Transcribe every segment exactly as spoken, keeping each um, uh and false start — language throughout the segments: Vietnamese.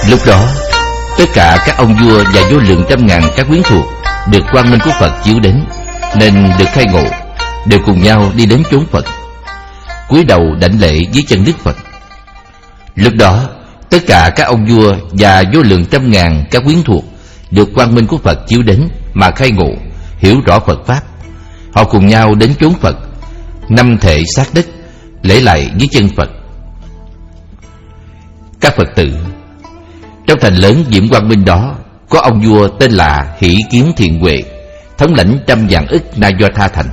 Lúc đó, tất cả các ông vua và vô lượng trăm ngàn các quyến thuộc được quang minh của Phật chiếu đến, nên được khai ngộ, đều cùng nhau đi đến chốn Phật, cúi đầu đảnh lễ dưới chân Đức Phật. Lúc đó, tất cả các ông vua và vô lượng trăm ngàn các quyến thuộc được quang minh của Phật chiếu đến mà khai ngộ, hiểu rõ Phật pháp. Họ cùng nhau đến chốn Phật, năm thể sát đất, lễ lại dưới chân Phật. Các Phật tử, trong thành lớn Diệm Quang Minh đó, có ông vua tên là Hỷ Kiến Thiện Huệ, thống lãnh trăm vạn ức Na Do Tha thành.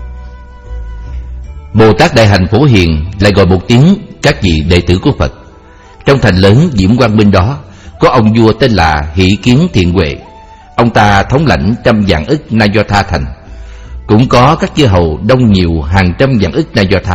Bồ Tát Đại Hạnh Phổ Hiền lại gọi một tiếng các vị đệ tử của Phật. Trong thành lớn Diệm Quang Minh đó, có ông vua tên là Hỷ Kiến Thiện Huệ, ông ta thống lãnh trăm vạn ức Na Do Tha thành. Cũng có các chư hầu đông nhiều hàng trăm vạn ức Na Do Tha.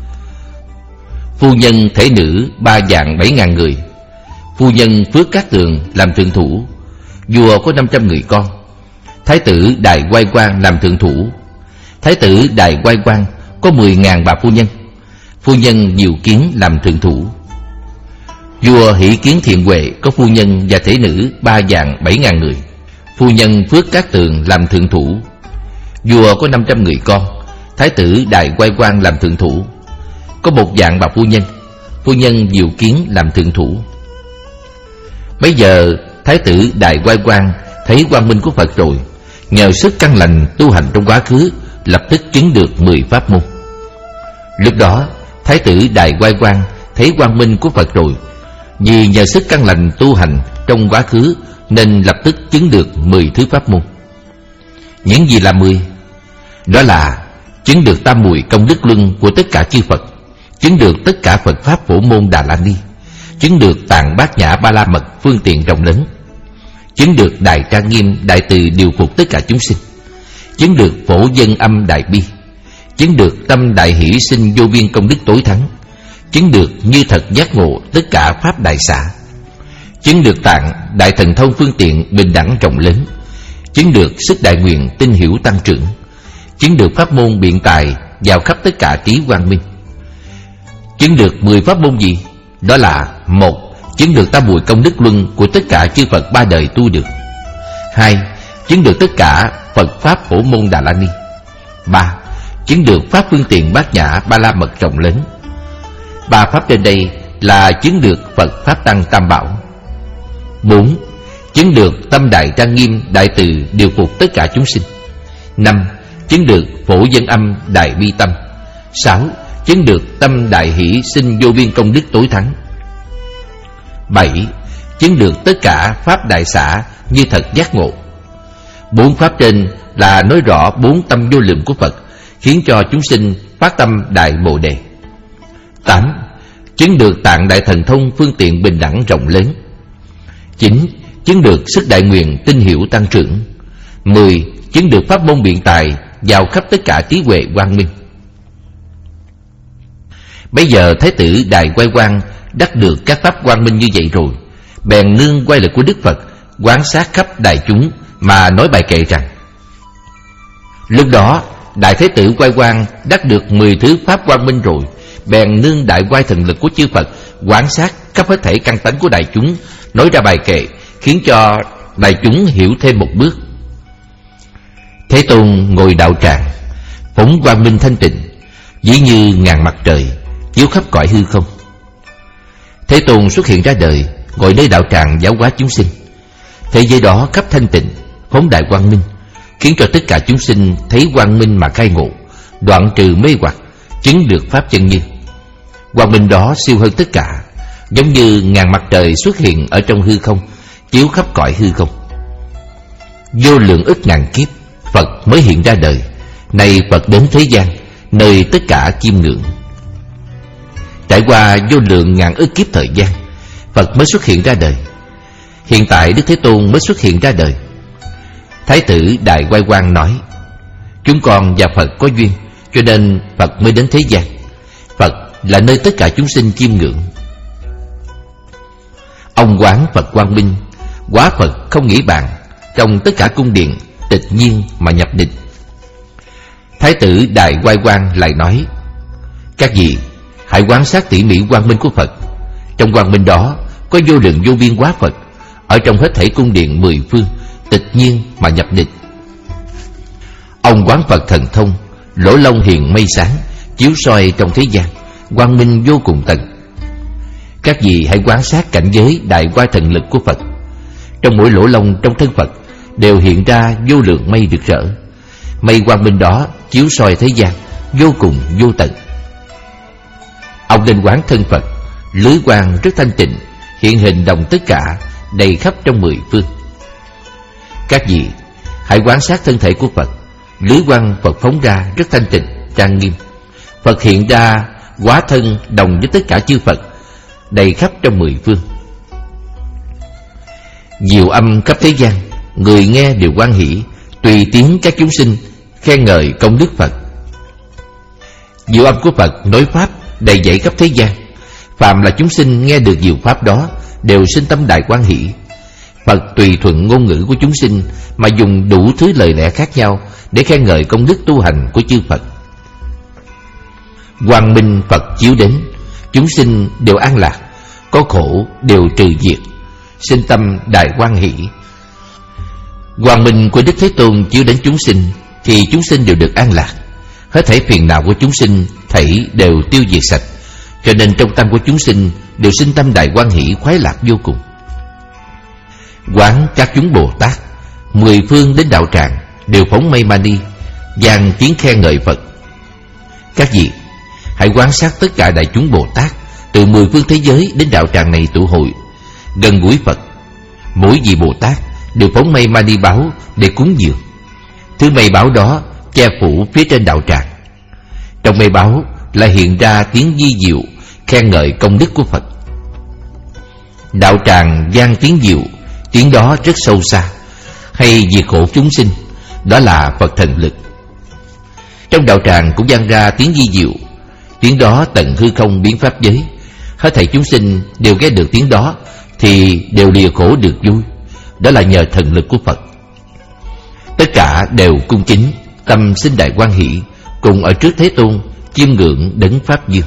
Phu nhân thể nữ ba vạn bảy ngàn người. Phu nhân Phước Cát Tường làm thượng thủ. Vua có năm trăm người con. Thái tử Đài Quai Quang làm thượng thủ. Thái tử Đài Quai Quang có mười ngàn bà phu nhân. Phu nhân Diệu Kiến làm thượng thủ. Vua Hỷ Kiến Thiện Huệ có phu nhân và thể nữ ba vạn bảy ngàn người. Phu nhân Phước Cát Tường làm thượng thủ. Vua có năm trăm người con. Thái tử Đài Quai Quang làm thượng thủ. Có một vạn bà phu nhân. Phu nhân Diệu Kiến làm thượng thủ. Bây giờ Thái tử Đài Quai Quang thấy quang minh của Phật rồi, nhờ sức căn lành tu hành trong quá khứ, lập tức chứng được mười pháp môn. Lúc đó Thái tử Đài Quai Quang thấy quang minh của Phật rồi, vì nhờ sức căn lành tu hành trong quá khứ, nên lập tức chứng được mười thứ pháp môn. Những gì là mười? Đó là chứng được tam muội công đức luân của tất cả chư Phật, chứng được tất cả Phật pháp phổ môn Đà La Ni, chứng được tạng bát nhã ba la mật phương tiện rộng lớn, chứng được đại trang nghiêm đại từ điều phục tất cả chúng sinh, chứng được phổ dân âm đại bi, chứng được tâm đại hỷ sinh vô biên công đức tối thắng, chứng được như thật giác ngộ tất cả pháp đại xả, chứng được tạng đại thần thông phương tiện bình đẳng rộng lớn, chứng được sức đại nguyện tinh hiểu tăng trưởng, chứng được pháp môn biện tài vào khắp tất cả trí quang minh. Chứng được mười pháp môn gì? Đó là: một, chứng được tam muội công đức luân của tất cả chư Phật ba đời tu được. Hai, chứng được tất cả Phật pháp phổ môn Đà La Ni. Ba, chứng được pháp phương tiện bát nhã ba la mật rộng lớn. Ba pháp trên đây là chứng được Phật pháp tăng tam bảo. Bốn, chứng được tâm đại trang nghiêm đại từ điều phục tất cả chúng sinh. Năm, chứng được phổ dân âm đại bi tâm. Sáu, chứng được tâm đại hỷ sinh vô biên công đức tối thắng. Bảy, chứng được tất cả pháp đại xả như thật giác ngộ. Bốn pháp trên là nói rõ bốn tâm vô lượng của Phật, khiến cho chúng sinh phát tâm đại bồ đề. Tám, chứng được tạng đại thần thông phương tiện bình đẳng rộng lớn. Chín, chứng được sức đại nguyện tinh hiểu tăng trưởng. Mười, chứng được pháp môn biện tài vào khắp tất cả trí huệ quang minh. Bây giờ Thái tử Đài Quai Quang đắc được các pháp quang minh như vậy rồi, bèn nương quay lực của Đức Phật, quán sát khắp đại chúng mà nói bài kệ rằng: lúc đó Đại Thế tử Quai Quang đắc được mười thứ pháp quang minh rồi, bèn nương đại quai thần lực của chư Phật, quán sát khắp hết thảy căn tánh của đại chúng, nói ra bài kệ, khiến cho đại chúng hiểu thêm một bước. Thế Tôn ngồi đạo tràng, phóng quang minh thanh tịnh, dĩ như ngàn mặt trời, chiếu khắp cõi hư không. Thế Tôn xuất hiện ra đời, ngồi nơi đạo tràng giáo hóa chúng sinh. Thế giới đó khắp thanh tịnh, phóng đại quang minh, khiến cho tất cả chúng sinh thấy quang minh mà khai ngộ, đoạn trừ mê hoặc, chứng được pháp chân như. Quang minh đó siêu hơn tất cả, giống như ngàn mặt trời xuất hiện ở trong hư không, chiếu khắp cõi hư không. Vô lượng ức ngàn kiếp, Phật mới hiện ra đời. Nay Phật đến thế gian, nơi tất cả chiêm ngưỡng. Trải qua vô lượng ngàn ức kiếp thời gian, Phật mới xuất hiện ra đời. Hiện tại Đức Thế Tôn mới xuất hiện ra đời. Thái tử Đại Quai Quang nói: chúng con và Phật có duyên, cho nên Phật mới đến thế gian. Phật là nơi tất cả chúng sinh chiêm ngưỡng. Ông quán Phật quang minh, hóa Phật không nghĩ bàn, trong tất cả cung điện tịch nhiên mà nhập định. Thái tử Đại Quai Quang lại nói: các vị hãy quan sát tỉ mỉ quang minh của Phật. Trong quang minh đó có vô lượng vô biên hóa Phật ở trong hết thảy cung điện mười phương, tịch nhiên mà nhập định. Ông quán Phật thần thông, lỗ long hiền mây sáng, chiếu soi trong thế gian, quang minh vô cùng tận. Các vị hãy quan sát cảnh giới đại qua thần lực của Phật. Trong mỗi lỗ long trong thân Phật đều hiện ra vô lượng mây rực rỡ. Mây quang minh đó chiếu soi thế gian, vô cùng vô tận. Ông nên quán thân Phật, lưới quang rất thanh tịnh, hiện hình đồng tất cả, đầy khắp trong mười phương. Các vị hãy quan sát thân thể của Phật, lưới quang Phật phóng ra rất thanh tịnh, trang nghiêm. Phật hiện ra hóa thân đồng với tất cả chư Phật, đầy khắp trong mười phương. Diệu âm khắp thế gian, người nghe đều hoan hỷ, tùy tiếng các chúng sinh khen ngợi công đức Phật. Diệu âm của Phật nói pháp đầy dẫy khắp thế gian, phàm là chúng sinh nghe được diệu pháp đó đều sinh tâm đại hoan hỷ. Phật tùy thuận ngôn ngữ của chúng sinh mà dùng đủ thứ lời lẽ khác nhau để khen ngợi công đức tu hành của chư Phật. Quang minh Phật chiếu đến, chúng sinh đều an lạc, có khổ đều trừ diệt, sinh tâm đại hoan hỷ. Quang minh của Đức Thế Tôn chiếu đến chúng sinh thì chúng sinh đều được an lạc, hết thảy phiền não của chúng sinh thảy đều tiêu diệt sạch, cho nên trong tâm của chúng sinh đều sinh tâm đại hoan hỷ, khoái lạc vô cùng. Quán các chúng Bồ Tát, mười phương đến đạo tràng đều phóng mây mani, vang tiếng khen ngợi Phật. Các vị hãy quan sát tất cả đại chúng Bồ Tát từ mười phương thế giới đến đạo tràng này tụ hội, gần gũi Phật. Mỗi vị Bồ Tát đều phóng mây mani báo để cúng dường. Thứ mây báo đó che phủ phía trên đạo tràng. Trong mây báo lại hiện ra tiếng vi diệu khen ngợi công đức của Phật. Đạo tràng vang tiếng diệu, tiếng đó rất sâu xa, hay diệt khổ chúng sinh, đó là Phật thần lực. Trong đạo tràng cũng vang ra tiếng vi diệu, tiếng đó tận hư không biến pháp giới, hết thảy chúng sinh đều nghe được tiếng đó thì đều lìa khổ được vui, đó là nhờ thần lực của Phật. Tất cả đều cung kính, tâm sinh đại hoan hỷ, cùng ở trước Thế Tôn chiêm ngưỡng đấng Pháp Dương.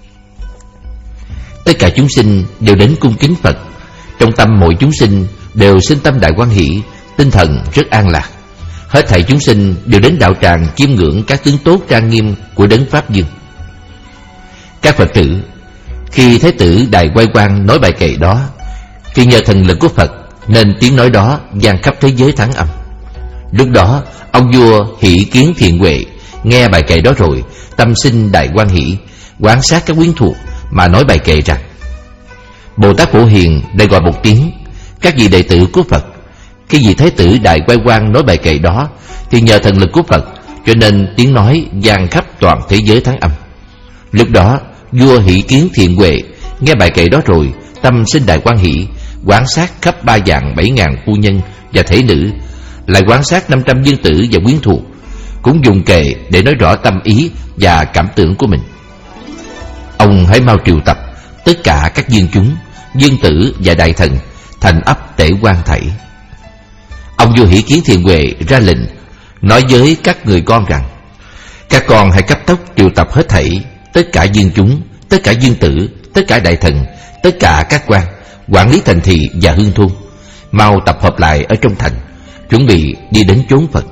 Tất cả chúng sinh đều đến cung kính Phật, trong tâm mỗi chúng sinh đều sinh tâm đại hoan hỷ, tinh thần rất an lạc. Hết thảy chúng sinh đều đến đạo tràng chiêm ngưỡng các tướng tốt trang nghiêm của đấng Pháp Dương. Các Phật tử khi Thế tử Đại Quay Quang nói bài kệ đó thì nhờ thần lực của Phật nên tiếng nói đó vang khắp thế giới thắng âm. Lúc đó ông vua Hỷ Kiến Thiện Huệ nghe bài kệ đó rồi, tâm sinh đại hoan hỷ, quan sát các quyến thuộc mà nói bài kệ rằng: Bồ Tát Phổ Hiền đây gọi một tiếng, các vị đệ tử của Phật. Khi vị Thế tử Đại Quay Quang nói bài kệ đó thì nhờ thần lực của Phật cho nên tiếng nói vang khắp toàn thế giới thắng âm. Lúc đó vua Hỷ Kiến Thiện Huệ nghe bài kệ đó rồi, tâm sinh đại hoan hỷ, quan sát khắp ba vạn bảy ngàn phu nhân và thể nữ, lại quan sát năm trăm dương tử và quyến thuộc, cũng dùng kệ để nói rõ tâm ý và cảm tưởng của mình. Ông hãy mau triệu tập tất cả các dương chúng, dương tử và đại thần thành ấp tể quan thảy. Ông vua Hỷ Kiến Thiện Huệ ra lệnh nói với các người con rằng: các con hãy cấp tốc triệu tập hết thảy tất cả dương chúng, tất cả dương tử, tất cả đại thần, tất cả các quan quản lý thành thị và hương thôn, mau tập hợp lại ở trong thành, chuẩn bị đi đến chốn Phật.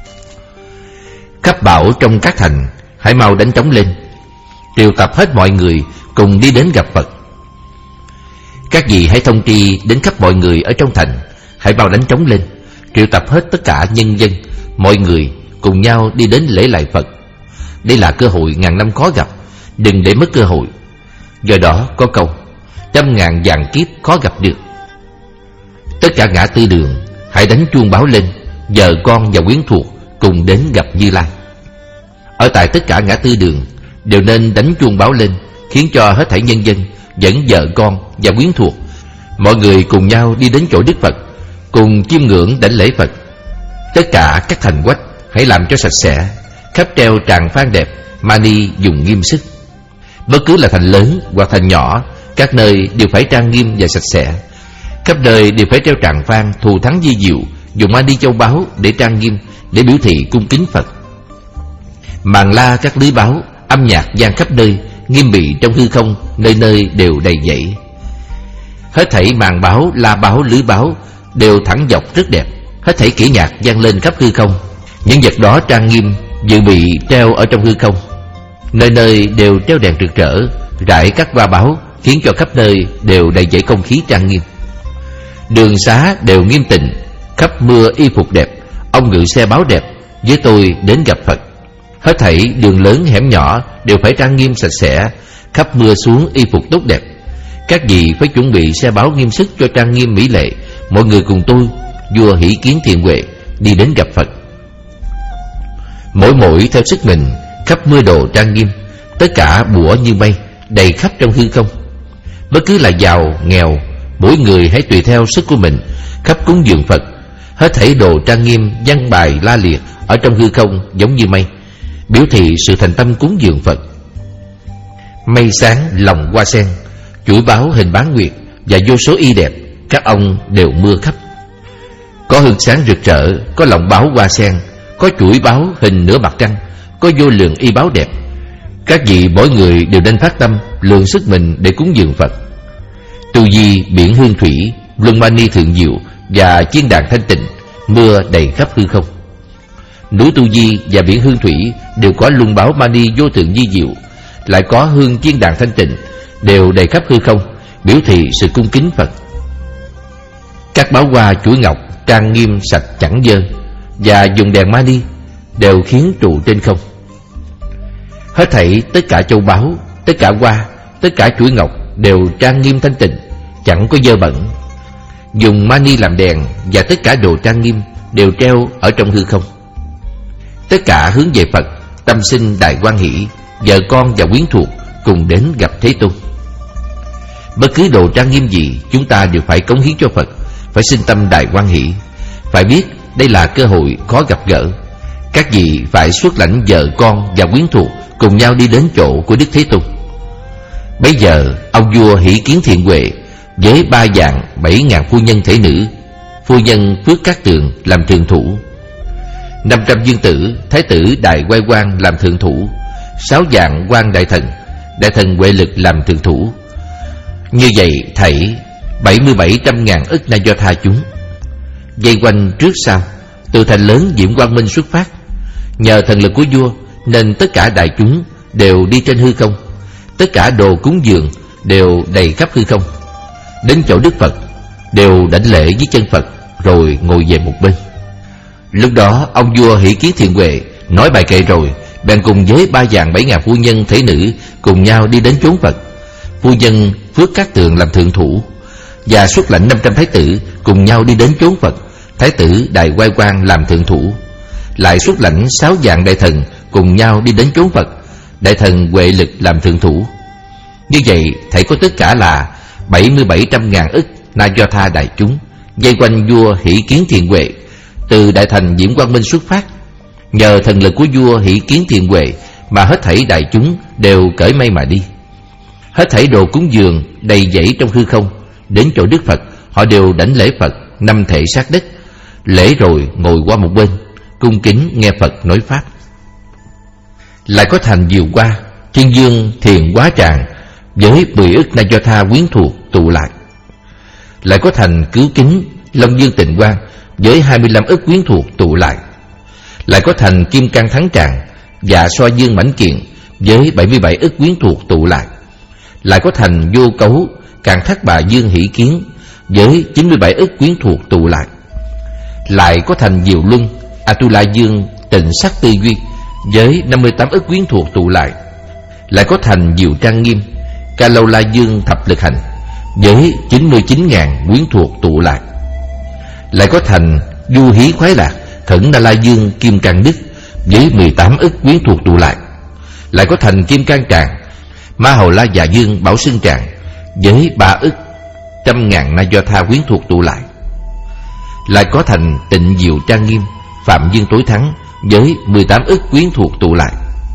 Khắp bảo trong các thành hãy mau đánh trống lên, triệu tập hết mọi người cùng đi đến gặp Phật. Các vị hãy thông tri đến khắp mọi người ở trong thành, hãy mau đánh trống lên, triệu tập hết tất cả nhân dân, mọi người cùng nhau đi đến lễ lại Phật. Đây là cơ hội ngàn năm khó gặp, đừng để mất cơ hội. Do đó có câu: trăm ngàn vạn kiếp khó gặp được. Tất cả ngã tư đường hãy đánh chuông báo lên, vợ con và quyến thuộc cùng đến gặp Như Lai. Ở tại tất cả ngã tư đường đều nên đánh chuông báo lên, khiến cho hết thảy nhân dân dẫn vợ con và quyến thuộc, mọi người cùng nhau đi đến chỗ Đức Phật, cùng chiêm ngưỡng đảnh lễ Phật. Tất cả các thành quách hãy làm cho sạch sẽ, khắp treo tràng phan đẹp, mani dùng nghiêm sức. Bất cứ là thành lớn hoặc thành nhỏ, các nơi đều phải trang nghiêm và sạch sẽ. Khắp nơi đều phải treo tràng phan thù thắng di diệu, dùng mani châu báu để trang nghiêm, để biểu thị cung kính Phật. Màn la các lưới báo, âm nhạc vang khắp nơi, nghiêm bị trong hư không, nơi nơi đều đầy dẫy. Hết thảy màn báo, la báo, lưới báo đều thẳng dọc rất đẹp. Hết thảy kỹ nhạc vang lên khắp hư không. Những vật đó trang nghiêm, dự bị treo ở trong hư không. Nơi nơi đều treo đèn rực rỡ, rải các va báo, khiến cho khắp nơi đều đầy dẫy không khí trang nghiêm. Đường xá đều nghiêm tịnh, khắp mưa y phục đẹp, ông ngự xe báo đẹp, với tôi đến gặp Phật. Hết thảy đường lớn hẻm nhỏ đều phải trang nghiêm sạch sẽ, khắp mưa xuống y phục tốt đẹp. Các vị phải chuẩn bị xe báo nghiêm sức cho trang nghiêm mỹ lệ. Mọi người cùng tôi, vua Hỷ Kiến Thiện Huệ, đi đến gặp Phật. Mỗi mỗi theo sức mình, khắp mưa đồ trang nghiêm, tất cả bủa như mây, đầy khắp trong hư không. Bất cứ là giàu, nghèo, mỗi người hãy tùy theo sức của mình, khắp cúng dường Phật. Hết thảy đồ trang nghiêm, văn bài la liệt ở trong hư không giống như mây, biểu thị sự thành tâm cúng dường Phật. Mây sáng lòng hoa sen, chuỗi báo hình bán nguyệt và vô số y đẹp, các ông đều mưa khắp. Có hương sáng rực rỡ, có lòng báo hoa sen, có chuỗi báo hình nửa mặt trăng, có vô lượng y báo đẹp. Các vị mỗi người đều nên phát tâm lượng sức mình để cúng dường Phật. Tu Di, biển hương thủy, luân mani thượng diệu và chiên đàn thanh tịnh, mưa đầy khắp hư không. Núi Tu Di và biển hương thủy đều có luân báo mani vô thượng di diệu, lại có hương chiên đàn thanh tịnh, đều đầy khắp hư không, biểu thị sự cung kính Phật. Các báo hoa chuỗi ngọc trang nghiêm sạch chẳng dơ, và dùng đèn mani đều khiến trụ trên không. Hết thảy tất cả châu báu, tất cả hoa, tất cả chuỗi ngọc đều trang nghiêm thanh tịnh, chẳng có dơ bẩn. Dùng mani làm đèn và tất cả đồ trang nghiêm đều treo ở trong hư không. Tất cả hướng về Phật, tâm sinh đại hoan hỷ, vợ con và quyến thuộc cùng đến gặp Thế Tôn. Bất cứ đồ trang nghiêm gì chúng ta đều phải cống hiến cho Phật, phải sinh tâm đại hoan hỷ. Phải biết đây là cơ hội khó gặp gỡ. Các vị phải xuất lãnh vợ con và quyến thuộc cùng nhau đi đến chỗ của Đức Thế Tôn. Bây giờ ông vua Hỷ Kiến Thiện Huệ với ba vạn bảy ngàn phu nhân thể nữ, phu nhân Phước Cát Tường làm thượng thủ, năm trăm dương tử, thái tử Đại Quay Quang làm thượng thủ, sáu vạn quan đại thần, đại thần Huệ Lực làm thượng thủ. Như vậy thảy bảy mươi bảy trăm ngàn ức na do tha chúng vây quanh trước sau, từ thành lớn Diệm Quang Minh xuất phát. Nhờ thần lực của vua nên tất cả đại chúng đều đi trên hư không, tất cả đồ cúng dường đều đầy khắp hư không. Đến chỗ Đức Phật đều đảnh lễ với chân Phật, rồi ngồi về một bên. Lúc đó ông vua Hỷ Kiến Thiện Huệ nói bài kệ rồi, bèn cùng với ba vạn bảy ngàn phu nhân thể nữ cùng nhau đi đến chốn Phật. Phu nhân Phước Cát Tường làm thượng thủ, và xuất lãnh năm trăm thái tử cùng nhau đi đến chốn Phật. Thái tử Đại Quay Quang làm thượng thủ, lại xuất lãnh sáu vạn đại thần cùng nhau đi đến chốn Phật. Đại thần Huệ Lực làm thượng thủ. Như vậy thảy có tất cả là bảy mươi bảy trăm ngàn ức na do tha đại chúng vây quanh vua Hỷ Kiến Thiện Huệ, từ đại thành Diệm Quang Minh xuất phát. Nhờ thần lực của vua Hỷ Kiến Thiện Huệ mà hết thảy đại chúng đều cởi mây mà đi. Hết thảy đồ cúng dường đầy dẫy trong hư không. Đến chỗ Đức Phật, họ đều đảnh lễ Phật năm thể sát đất, lễ rồi ngồi qua một bên, cung kính nghe Phật nói pháp. Lại có thành Diệu Hoa, Thiên Dương Thiền Hóa Tràng với mười ức na do tha quyến thuộc tụ lại. Lại có thành Cứu Kính, Long Dương Tịnh Quang với hai mươi lăm ức quyến thuộc tụ lại. Lại có thành Kim Cang Thắng Tràng và Xoa Dương Mãnh Kiện với bảy mươi bảy ức quyến thuộc tụ lại. Lại có thành Vô Cấu, Càn Thác Bà Dương Hỷ Kiến với chín mươi bảy ức quyến thuộc tụ lại. Lại có thành Diệu Luân, Atula Dương Tịnh Sắc Tư Duy với năm mươi tám ức quyến thuộc tụ lại. Lại có thành Diệu Trang Nghiêm, Ca Lâu La Dương Thập Lực Hành với chín mươi chín ngàn quyến thuộc tụ lại. Lại có thành Du Hí Khoái Lạc, Khẩn Na La Dương Kim Cang Đức với mười tám ức quyến thuộc tụ lại. Lại có thành Kim Cang Tràng, Ma Hầu La Dạ Dương Bảo Xưng Tràng với ba ức trăm ngàn na do tha quyến thuộc tụ lại. Lại có thành Tịnh Diệu Trang Nghiêm, Phạm Dương Tối Thắng với mười tám ức quyến thuộc tụ lại.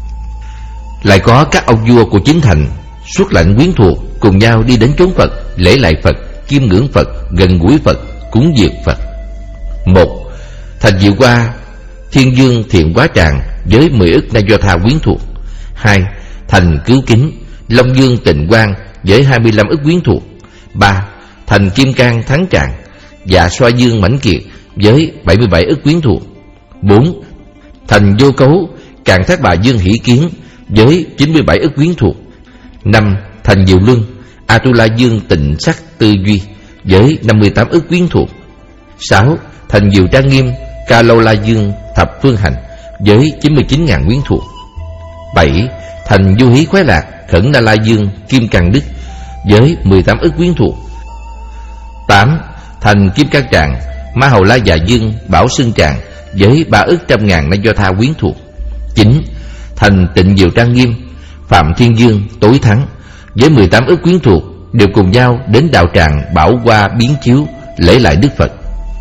Lại có các ông vua của chính thành xuất lãnh quyến thuộc cùng nhau đi đến chốn Phật, lễ lại Phật, chiêm ngưỡng Phật, gần gũi Phật, cúng dường Phật. Một, thành Diệu Hoa, Thiên Dương Thiện Hóa Tràng với mười ức na do tha quyến thuộc. Hai, thành Cứu Kính, Long Dương Tịnh Quang với hai mươi lăm ức quyến thuộc. Ba, thành Kim Cang Thắng Trạng, Dạ Xoa Dương Mãnh Kiệt với bảy mươi bảy ức quyến thuộc. Bốn, thành Vô Cấu Càn Thác Bà Dương Hỷ Kiến với chín mươi bảy ức quyến thuộc. Năm, thành Diệu Luân Atula Dương Tịnh Sắc Tư Duy với năm mươi tám ức quyến thuộc. Sáu, thành Diệu Trang Nghiêm Ca Lâu La Dương Thập Phương Hành với chín mươi chín ngàn quyến thuộc. Bảy, thành Du Hí Khoái Lạc Khẩn Na La Dương Kim Cang Đức với mười tám ức quyến thuộc. Tám, thành Kim Cang Tràng Ma Hầu La Dạ Dương Bảo Xưng Tràng với ba ức trăm ngàn Na Do Tha quyến thuộc. Chín, thành Tịnh Diệu Trang Nghiêm Phạm Thiên Dương Tối Thắng với mười tám ức quyến thuộc, đều cùng nhau đến đạo tràng Bảo Hoa Biến Chiếu lễ lại Đức Phật.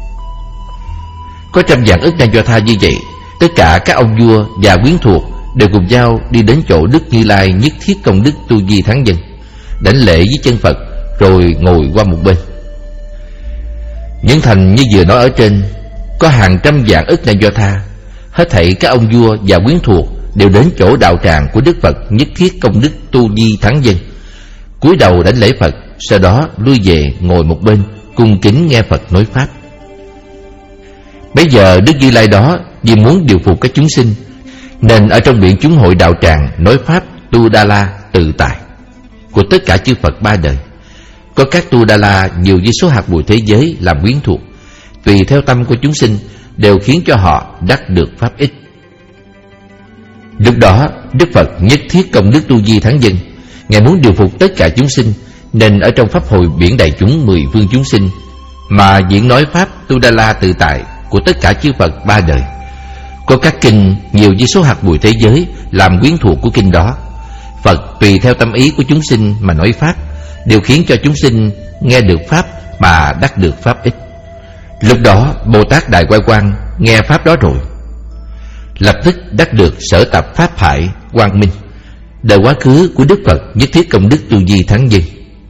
Có trăm vạn ức Na Do Tha như vậy, tất cả các ông vua và quyến thuộc đều cùng nhau đi đến chỗ Đức Như Lai Nhất Thiết Công Đức Tu Di Thắng Dân, đảnh lễ với chân Phật rồi ngồi qua một bên. Những thành như vừa nói ở trên có hàng trăm vạn ức Na Do Tha. Hết thảy các ông vua và quyến thuộc đều đến chỗ đạo tràng của Đức Phật Nhất Thiết Công Đức Tu Di Thắng Dân, cúi đầu đảnh lễ Phật, sau đó lui về ngồi một bên cung kính nghe Phật nói pháp. Bây giờ Đức Như Lai đó vì muốn điều phục các chúng sinh, nên ở trong miệng chúng hội đạo tràng nói pháp Tu Đa La tự tại của tất cả chư Phật ba đời. Có các Tu Đa La nhiều với số hạt bụi thế giới làm quyến thuộc, tùy theo tâm của chúng sinh đều khiến cho họ đắc được pháp ích. Lúc đó Đức Phật Nhất Thiết Công Đức Tu Di Thắng Dân, Ngài muốn điều phục tất cả chúng sinh, nên ở trong pháp hội biển đại chúng mười phương chúng sinh mà diễn nói pháp Tu Đa La tự tại của tất cả chư Phật ba đời. Có các kinh nhiều với số hạt bụi thế giới làm quyến thuộc của kinh đó. Phật tùy theo tâm ý của chúng sinh mà nói pháp, đều khiến cho chúng sinh nghe được pháp mà đắc được pháp ích. Lúc đó Bồ Tát Đại Quay Quang nghe pháp đó rồi, lập tức đắc được sở tập pháp hải quang minh, đời quá khứ của Đức Phật Nhất Thiết Công Đức Tu Di Thắng Dân.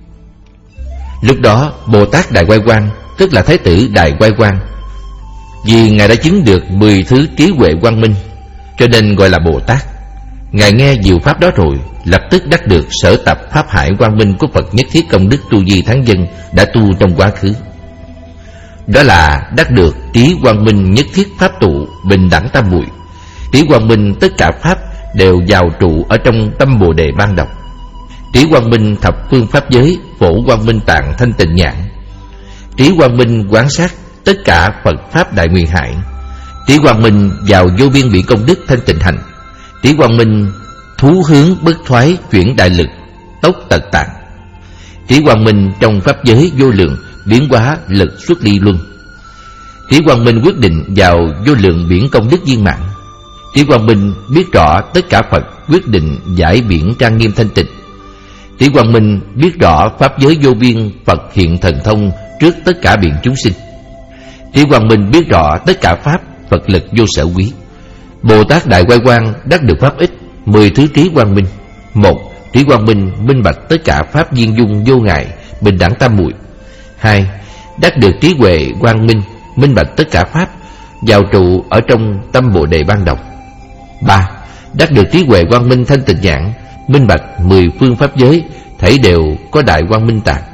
Lúc đó Bồ Tát Đại Quay Quang, tức là Thái tử Đại Quay Quang, vì Ngài đã chứng được mười thứ trí huệ quang minh, cho nên gọi là Bồ Tát. Ngài nghe diệu pháp đó rồi, lập tức đắc được sở tập pháp hải quang minh của Phật Nhất Thiết Công Đức Tu Di Thắng Dân đã tu trong quá khứ. Đó là đắc được trí quang minh nhất thiết pháp tụ bình đẳng tam muội. Trí quang minh tất cả pháp đều vào trụ ở trong tâm Bồ Đề ban đầu. Trí quang minh thập phương pháp giới phổ quang minh tạng thanh tịnh nhãn. Trí quang minh quán sát tất cả Phật pháp đại nguyện hải. Trí quang minh vào vô biên biển công đức thanh tịnh hành. Trí quang minh thú hướng bất thoái chuyển đại lực tốc tật tạng. Trí quang minh trong pháp giới vô lượng biến hóa lực xuất ly luân. Trí quang minh quyết định vào vô lượng biển công đức viên mãn. Trí quang minh biết rõ tất cả Phật quyết định giải biển trang nghiêm thanh tịnh. Trí quang minh biết rõ pháp giới vô biên Phật hiện thần thông trước tất cả biển chúng sinh. Trí quang minh biết rõ tất cả pháp Phật lực vô sở quý. Bồ Tát Đại Quay Quang đắc được pháp ích mười thứ trí quang minh. Một, trí quang minh minh bạch tất cả pháp viên dung vô ngại bình đẳng tam muội. Hai, đắc được trí huệ quang minh minh bạch tất cả pháp vào trụ ở trong tâm Bồ Đề ban đầu. Ba, đắc được trí huệ quang minh thanh tịnh nhãn minh bạch mười phương pháp giới thảy đều có đại quang minh tạng.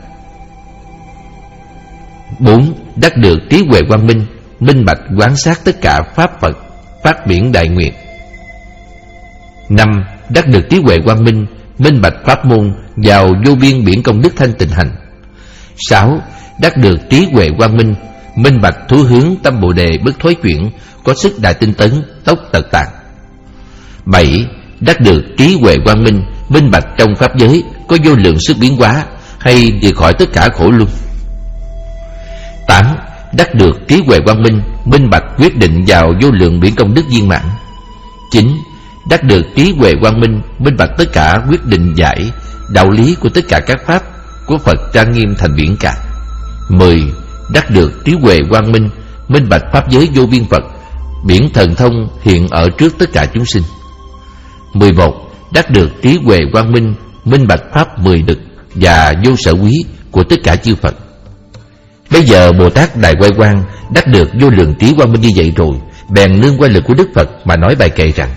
Bốn, đắc được trí huệ quang minh minh bạch quán sát tất cả pháp Phật phát biển đại nguyện. Năm, đắc được trí huệ quang minh minh bạch pháp môn vào vô biên biển công đức thanh tịnh hành. Sáu, đắc được trí huệ quang minh minh bạch thú hướng tâm Bồ Đề bất thối chuyển có sức đại tinh tấn tốc tật tạng. Bảy, đắc được trí huệ quang minh minh bạch trong pháp giới có vô lượng sức biến hóa hay đi khỏi tất cả khổ luân. Tám, đắc được trí huệ quang minh minh bạch quyết định vào vô lượng biển công đức viên mãn. Chín, đắc được trí huệ quang minh minh bạch tất cả quyết định giải đạo lý của tất cả các pháp của Phật trang nghiêm thành biển cả. Mười, đắc được trí huệ quang minh minh bạch pháp giới vô biên Phật biển thần thông hiện ở trước tất cả chúng sinh. Mười một, đắc được trí huệ quang minh minh bạch pháp mười lực và vô sở quý của tất cả chư Phật. Bây giờ Bồ Tát Đại Quay Quang đắc được vô lượng trí quang minh như vậy rồi, bèn nương quay lực của Đức Phật mà nói bài kệ rằng: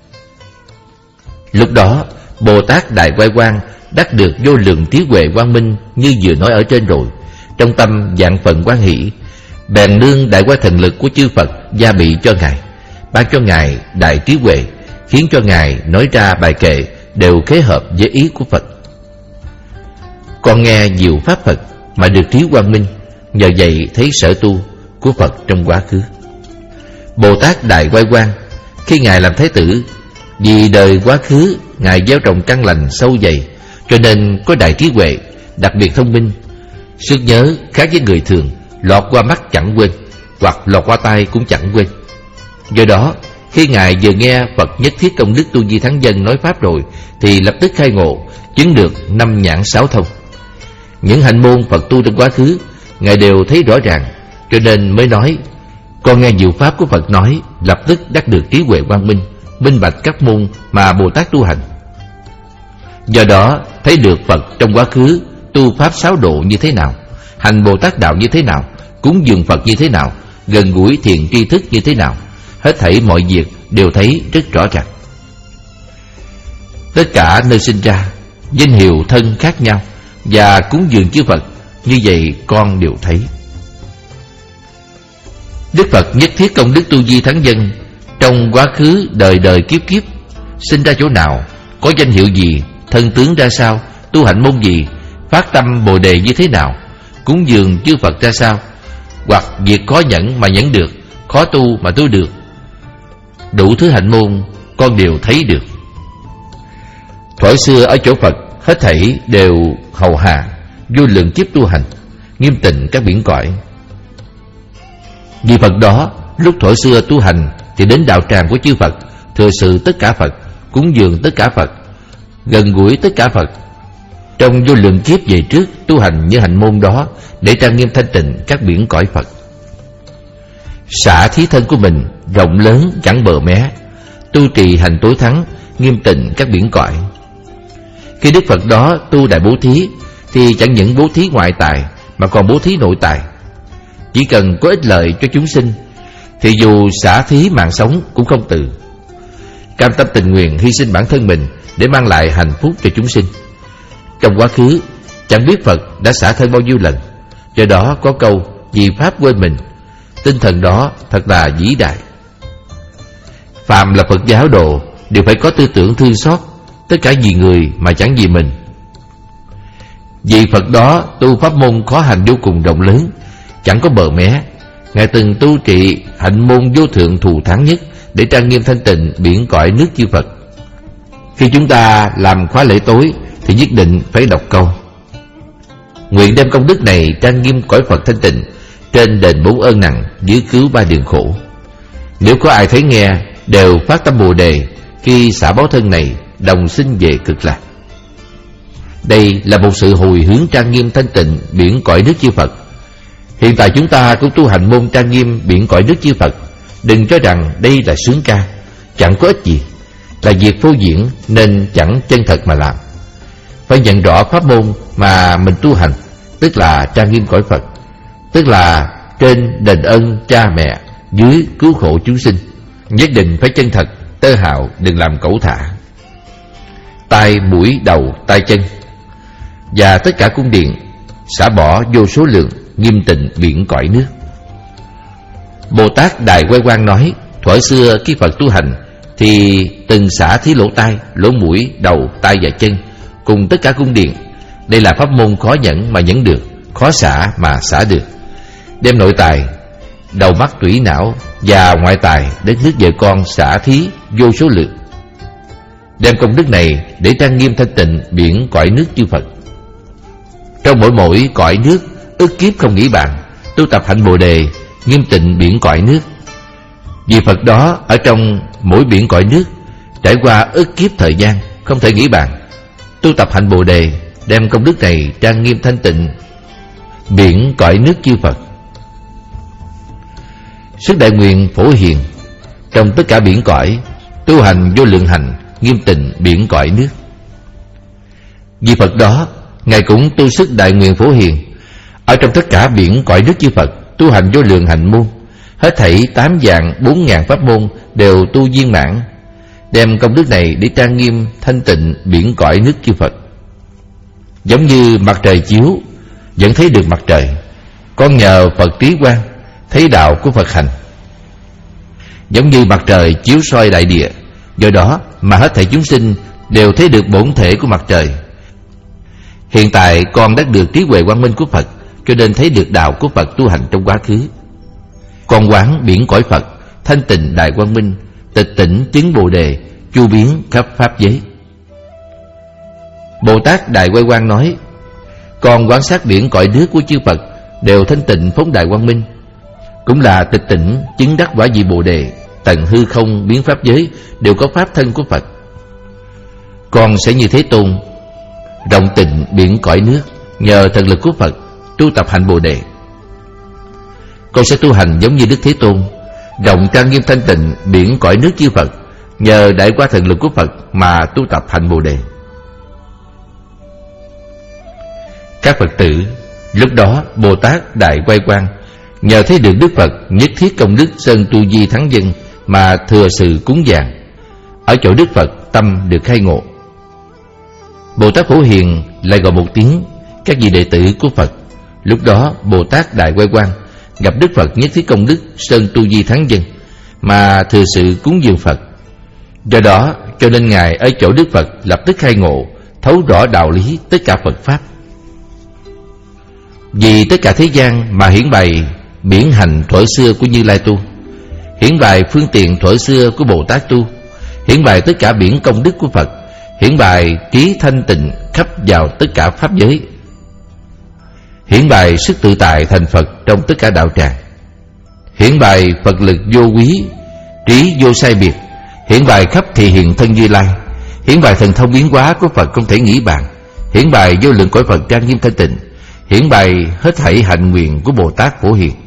lúc đó Bồ Tát Đại Quay Quang đắc được vô lượng trí huệ quang minh như vừa nói ở trên rồi, trong tâm vạn phần hoan hỷ, bèn nương đại qua thần lực của chư Phật gia bị cho ngài, ban cho ngài đại trí huệ, khiến cho ngài nói ra bài kệ đều khế hợp với ý của Phật. Con nghe nhiều pháp Phật mà được trí quang minh, nhờ vậy thấy sở tu của Phật trong quá khứ. Bồ Tát Đại Quay Quang, khi ngài làm Thái tử, vì đời quá khứ ngài gieo trồng căn lành sâu dày, cho nên có đại trí huệ, đặc biệt thông minh. Sức nhớ khác với người thường, lọt qua mắt chẳng quên, hoặc lọt qua tai cũng chẳng quên. Do đó, khi ngài vừa nghe Phật Nhất Thiết Công Đức Tu Di Thắng Dân nói pháp rồi, thì lập tức khai ngộ, chứng được năm nhãn sáu thông. Những hạnh môn Phật tu trong quá khứ, ngài đều thấy rõ ràng, cho nên mới nói: con nghe nhiều pháp của Phật nói, lập tức đắc được trí huệ quang minh, minh bạch các môn mà Bồ Tát tu hành. Do đó thấy được Phật trong quá khứ tu pháp sáu độ như thế nào, hành Bồ Tát đạo như thế nào, cúng dường Phật như thế nào, gần gũi thiền tri thức như thế nào, hết thảy mọi việc đều thấy rất rõ ràng. Tất cả nơi sinh ra, danh hiệu thân khác nhau, và cúng dường chư Phật, như vậy con đều thấy. Đức Phật Nhất Thiết Công Đức Tu Di Thắng Dân trong quá khứ đời đời kiếp kiếp sinh ra chỗ nào, có danh hiệu gì, thân tướng ra sao, tu hạnh môn gì, phát tâm Bồ Đề như thế nào, cúng dường chư Phật ra sao, hoặc việc khó nhẫn mà nhẫn được, khó tu mà tu được, đủ thứ hạnh môn con đều thấy được. Thuở xưa ở chỗ Phật, hết thảy đều hầu hạ, vô lượng kiếp tu hành, nghiêm tịnh các biển cõi. Vì Phật đó, lúc thuở xưa tu hành thì đến đạo tràng của chư Phật, thừa sự tất cả Phật, cúng dường tất cả Phật, gần gũi tất cả Phật. Trong vô lượng kiếp về trước tu hành như hạnh môn đó, để trang nghiêm thanh tịnh các biển cõi Phật. Xả thí thân của mình rộng lớn chẳng bờ mé, tu trì hành tối thắng, nghiêm tịnh các biển cõi. Khi Đức Phật đó tu đại bố thí, thì chẳng những bố thí ngoại tài mà còn bố thí nội tài. Chỉ cần có ích lợi cho chúng sinh, thì dù xả thí mạng sống cũng không từ, cam tâm tình nguyện hy sinh bản thân mình để mang lại hạnh phúc cho chúng sinh. Trong quá khứ chẳng biết Phật đã xả thân bao nhiêu lần. Do đó có câu vì pháp quên mình, tinh thần đó thật là vĩ đại. Phàm là Phật giáo đồ đều phải có tư tưởng thương xót, tất cả vì người mà chẳng vì mình. Vì Phật đó tu pháp môn khó hành vô cùng rộng lớn, chẳng có bờ mé. Ngài từng tu trị hạnh môn vô thượng thù thắng nhất, để trang nghiêm thanh tịnh biển cõi nước chư Phật. Khi chúng ta làm khóa lễ tối thì nhất định phải đọc câu: nguyện đem công đức này trang nghiêm cõi Phật thanh tịnh, trên đền bốn ơn nặng, dưới cứu ba đường khổ. Nếu có ai thấy nghe, đều phát tâm Bồ Đề, khi xả báo thân này đồng sinh về cực lạc. Đây là một sự hồi hướng trang nghiêm thanh tịnh biển cõi nước chư Phật. Hiện tại chúng ta cũng tu hành môn trang nghiêm biển cõi nước chư Phật. Đừng cho rằng đây là sướng ca, chẳng có ích gì, là việc vô diễn nên chẳng chân thật mà làm. Phải nhận rõ pháp môn mà mình tu hành, tức là trang nghiêm cõi Phật, tức là trên đền ơn cha mẹ, dưới cứu khổ chúng sinh. Nhất định phải chân thật, tơ hạo, đừng làm cẩu thả. Tai, mũi, đầu, tay chân và tất cả cung điện xả bỏ vô số lượng, nghiêm tịnh biển cõi nước. Bồ Tát Đại Quay Quang nói, thuở xưa khi Phật tu hành thì từng xả thí lỗ tai, lỗ mũi, đầu, tay và chân, cùng tất cả cung điện. Đây là pháp môn khó nhẫn mà nhẫn được, khó xả mà xả được. Đem nội tài, đầu mắt tủy não và ngoại tài đến nước vợ con xả thí vô số lượng. Đem công đức này để trang nghiêm thanh tịnh biển cõi nước chư Phật. Trong mỗi mỗi cõi nước, ức kiếp không nghĩ bàn, tu tập hạnh Bồ Đề, nghiêm tịnh biển cõi nước. Vì Phật đó ở trong mỗi biển cõi nước, trải qua ức kiếp thời gian, không thể nghĩ bàn. Tu tập hạnh Bồ Đề, đem công đức này trang nghiêm thanh tịnh biển cõi nước chư Phật. Sức đại nguyện phổ hiền trong tất cả biển cõi, tu hành vô lượng hành, nghiêm tịnh biển cõi nước. Vì Phật đó, Ngài cũng tu sức đại nguyện phổ hiền ở trong tất cả biển cõi nước chư Phật, tu hành vô lượng hạnh môn, hết thảy tám vạn bốn ngàn pháp môn đều tu viên mãn, đem công đức này để trang nghiêm thanh tịnh biển cõi nước chư Phật. Giống như mặt trời chiếu vẫn thấy được mặt trời, Con nhờ Phật trí quang thấy đạo của Phật hành. Giống như mặt trời chiếu soi đại địa, do đó mà hết thảy chúng sinh đều thấy được bổn thể của mặt trời. Hiện tại con đã được trí huệ quang minh của Phật, cho nên thấy được đạo của Phật tu hành trong quá khứ. Con quán biển cõi Phật, thanh tịnh đại quang minh, tịch tỉnh chứng bồ đề, chu biến khắp pháp giới. Bồ Tát Đại Quay Quang nói: con quan sát biển cõi nước của chư Phật đều thanh tịnh phóng đại quang minh, cũng là tịch tỉnh chứng đắc quả vị bồ đề, tận hư không biến pháp giới đều có pháp thân của Phật. Con sẽ như Thế Tôn, rộng tịnh biển cõi nước, nhờ thần lực của Phật tu tập hành bồ đề. Con sẽ tu hành giống như Đức Thế Tôn, rộng trang nghiêm thanh tịnh biển cõi nước chư Phật, nhờ đại qua thần lực của Phật mà tu tập hành bồ đề. Các Phật tử, lúc đó Bồ Tát Đại Quay Quang nhờ thấy được Đức Phật nhất thiết công đức sơn tu di thắng dân mà thừa sự cúng dường. Ở chỗ Đức Phật tâm được khai ngộ. Bồ Tát Phổ Hiền lại gọi một tiếng các vị đệ tử của Phật. Lúc đó Bồ Tát Đại Quay Quang gặp Đức Phật nhất thiết công đức sơn tu di thắng dân mà thừa sự cúng dường Phật. Do đó cho nên Ngài ở chỗ Đức Phật lập tức khai ngộ, thấu rõ đạo lý tất cả Phật pháp. Vì tất cả thế gian mà hiển bày biển hành thuở xưa của Như Lai tu, hiển bày phương tiện thuở xưa của Bồ Tát tu, hiển bày tất cả biển công đức của Phật, hiển bày trí thanh tịnh khắp vào tất cả pháp giới, hiển bày sức tự tại thành Phật trong tất cả đạo tràng, hiển bày Phật lực vô quý, trí vô sai biệt, hiển bày khắp thị hiện thân Như Lai, hiển bày thần thông biến hóa của Phật không thể nghĩ bàn, hiển bày vô lượng cõi Phật trang nghiêm thanh tịnh, hiển bày hết thảy hạnh nguyện của Bồ Tát Phổ Hiền.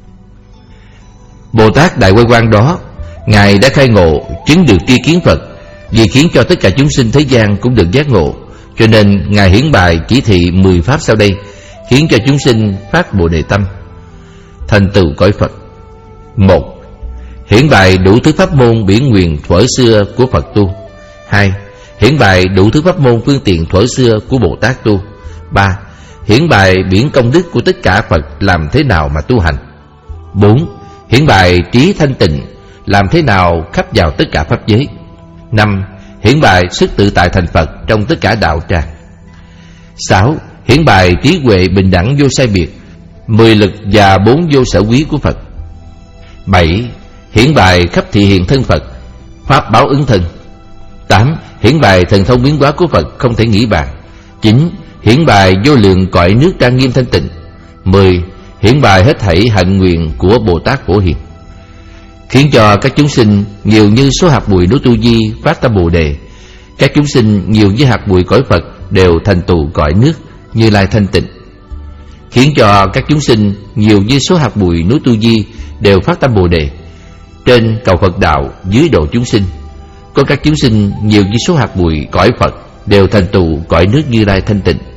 Bồ Tát Đại Quay Quang đó, Ngài đã khai ngộ chứng được tri kiến Phật, vì khiến cho tất cả chúng sinh thế gian cũng được giác ngộ, cho nên Ngài hiển bày chỉ thị mười pháp sau đây, khiến cho chúng sinh phát bồ đề tâm, thành tựu cõi Phật. Một, hiển bày đủ thứ pháp môn biển nguyện thuở xưa của Phật tu. Hai, hiển bày đủ thứ pháp môn phương tiện thuở xưa của Bồ Tát tu. Ba, hiển bày biển công đức của tất cả Phật làm thế nào mà tu hành. Bốn, hiển bày trí thanh tịnh làm thế nào khắp vào tất cả pháp giới. Năm, hiển bày sức tự tại thành Phật trong tất cả đạo tràng. Sáu, hiển bày trí huệ bình đẳng vô sai biệt, mười lực và bốn vô sở quý của Phật. Bảy, hiển bày khắp thị hiện thân Phật, pháp báo ứng thân. Tám, hiển bày thần thông biến hóa của Phật không thể nghĩ bàn. Chín, hiển bày vô lượng cõi nước trang nghiêm thanh tịnh. Mười, hiển bày hết thảy hạnh nguyện của Bồ Tát Phổ Hiền, khiến cho các chúng sinh nhiều như số hạt bụi núi Tu Di phát tâm bồ đề. Các chúng sinh nhiều như hạt bụi cõi Phật đều thành tựu cõi nước Như Lai thanh tịnh, khiến cho các chúng sinh nhiều như số hạt bụi núi Tu Di đều phát tâm bồ đề. Trên cầu Phật đạo, dưới độ chúng sinh, có các chúng sinh nhiều như số hạt bụi cõi Phật đều thành tựu cõi nước Như Lai thanh tịnh.